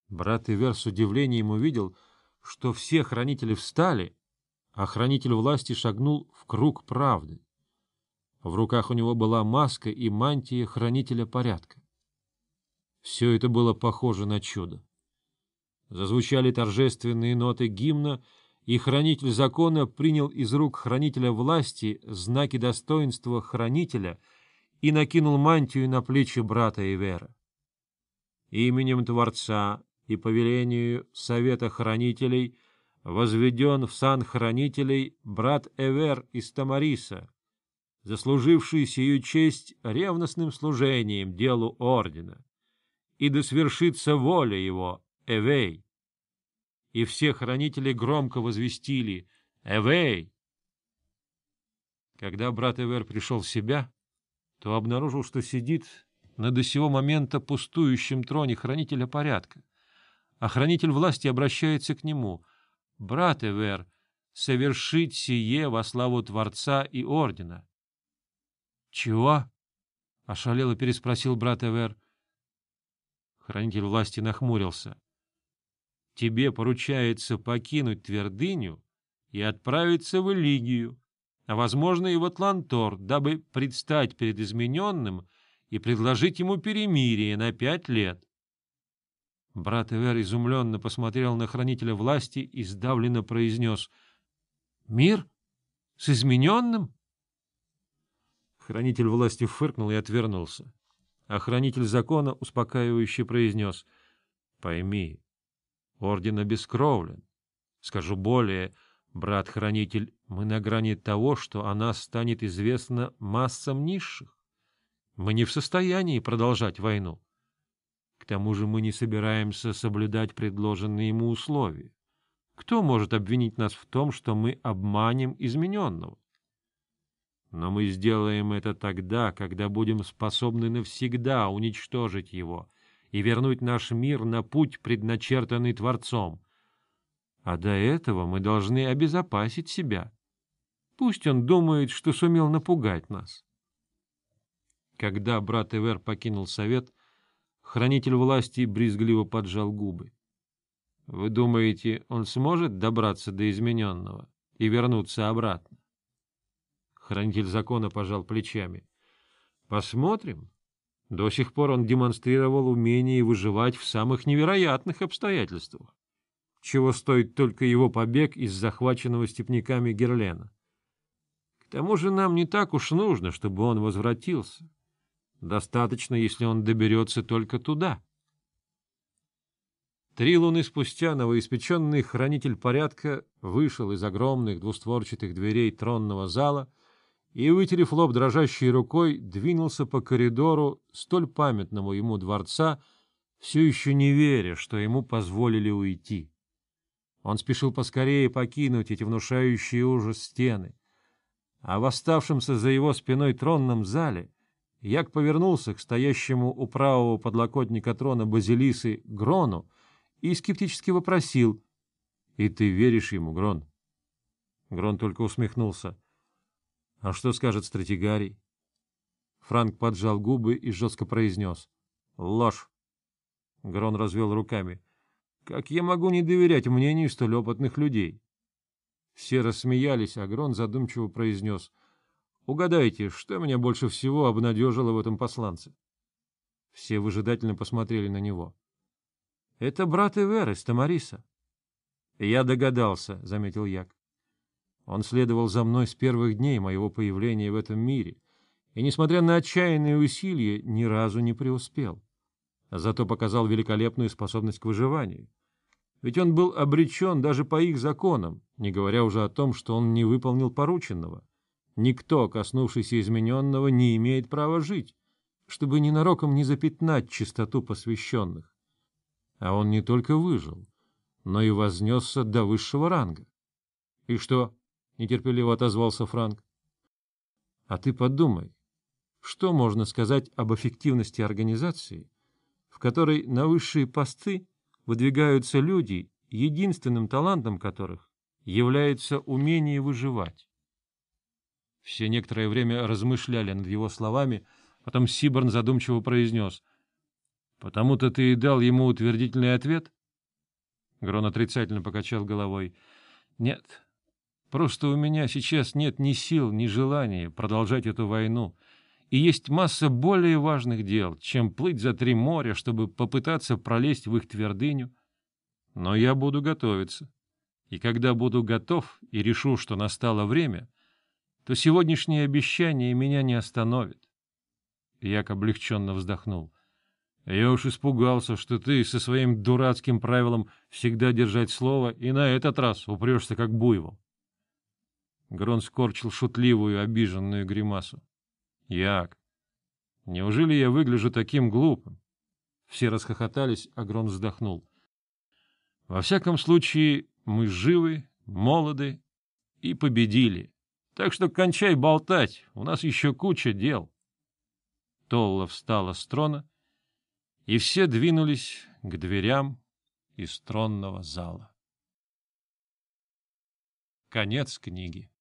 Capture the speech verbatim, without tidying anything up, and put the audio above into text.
Брат Ивер с удивлением увидел, что все хранители встали, а хранитель власти шагнул в круг правды. В руках у него была маска и мантия хранителя порядка. Все это было похоже на чудо. Зазвучали торжественные ноты гимна, и хранитель закона принял из рук хранителя власти знаки достоинства хранителя и накинул мантию на плечи брата Ивера. Именем Творца и по велению Совета Хранителей возведен в сан Хранителей брат Эвер из Тамариса, заслуживший сию честь ревностным служением делу ордена, и да свершится воля его, Эвей. И все хранители громко возвестили «Эвей!». Когда брат Эвер пришел в себя, то обнаружил, что сидит на до сего момента пустующем троне хранителя порядка, а хранитель власти обращается к нему: «Брат Эвер, совершить сие во славу Творца и ордена». «Чего?» — ошалело переспросил брат Эвер. Хранитель власти нахмурился. «Тебе поручается покинуть твердыню и отправиться в Элигию, а, возможно, и в Атлантор, дабы предстать перед измененным и предложить ему перемирие на пять лет». Брат Эвер изумленно посмотрел на хранителя власти и сдавленно произнес: «Мир? С измененным?» Хранитель власти фыркнул и отвернулся, а хранитель закона успокаивающе произнес: «Пойми, орден обескровлен. Скажу более, брат-хранитель, мы на грани того, что о нас станет известно массам низших. Мы не в состоянии продолжать войну. К тому же мы не собираемся соблюдать предложенные ему условия. Кто может обвинить нас в том, что мы обманем измененного? Но мы сделаем это тогда, когда будем способны навсегда уничтожить его и вернуть наш мир на путь, предначертанный Творцом. А до этого мы должны обезопасить себя. Пусть он думает, что сумел напугать нас». Когда брат Эвер покинул совет, хранитель власти брезгливо поджал губы. «Вы думаете, он сможет добраться до измененного и вернуться обратно?» Хранитель закона пожал плечами. «Посмотрим. До сих пор он демонстрировал умение выживать в самых невероятных обстоятельствах, чего стоит только его побег из захваченного степняками Герлена. К тому же нам не так уж нужно, чтобы он возвратился. Достаточно, если он доберется только туда». Три луны спустя новоиспеченный хранитель порядка вышел из огромных двустворчатых дверей тронного зала и, вытерев лоб дрожащей рукой, двинулся по коридору столь памятному ему дворца, все еще не веря, что ему позволили уйти. Он спешил поскорее покинуть эти внушающие ужас стены, а в оставшемся за его спиной тронном зале Як повернулся к стоящему у правого подлокотника трона Базилисы Грону и скептически вопросил: «И ты веришь ему, Грон?» Грон только усмехнулся. «А что скажет стратегарий?» Франк поджал губы и жестко произнес: «Ложь!» Грон развел руками. «Как я могу не доверять мнению столь опытных людей?» Все рассмеялись, а Грон задумчиво произнес: «Угадайте, что меня больше всего обнадежило в этом посланце?» Все выжидательно посмотрели на него. «Это брат Эвер из Тамариса». «Я догадался», — заметил Як. «Он следовал за мной с первых дней моего появления в этом мире, и, несмотря на отчаянные усилия, ни разу не преуспел. Зато показал великолепную способность к выживанию. Ведь он был обречен даже по их законам, не говоря уже о том, что он не выполнил порученного. Никто, коснувшийся измененного, не имеет права жить, чтобы ненароком не запятнать чистоту посвященных. А он не только выжил, но и вознесся до высшего ранга». «И что?» — нетерпеливо отозвался Франк. «А ты подумай, что можно сказать об эффективности организации, в которой на высшие посты выдвигаются люди, единственным талантом которых является умение выживать?» Все некоторое время размышляли над его словами, потом Сиборн задумчиво произнес: «Потому-то ты и дал ему утвердительный ответ?» Грон отрицательно покачал головой. — Нет, просто у меня сейчас нет ни сил, ни желания продолжать эту войну, и есть масса более важных дел, чем плыть за три моря, чтобы попытаться пролезть в их твердыню. Но я буду готовиться, и когда буду готов и решу, что настало время, то сегодняшнее обещание меня не остановит. Як облегченно вздохнул. — Я уж испугался, что ты со своим дурацким правилом всегда держать слово и на этот раз упрешься как буйвол. Грон скорчил шутливую, обиженную гримасу. — Як, неужели я выгляжу таким глупым? Все расхохотались, а Грон вздохнул. — Во всяком случае, мы живы, молоды и победили. Так что кончай болтать, у нас еще куча дел. Толла встала с трона, и все двинулись к дверям из тронного зала. Конец книги.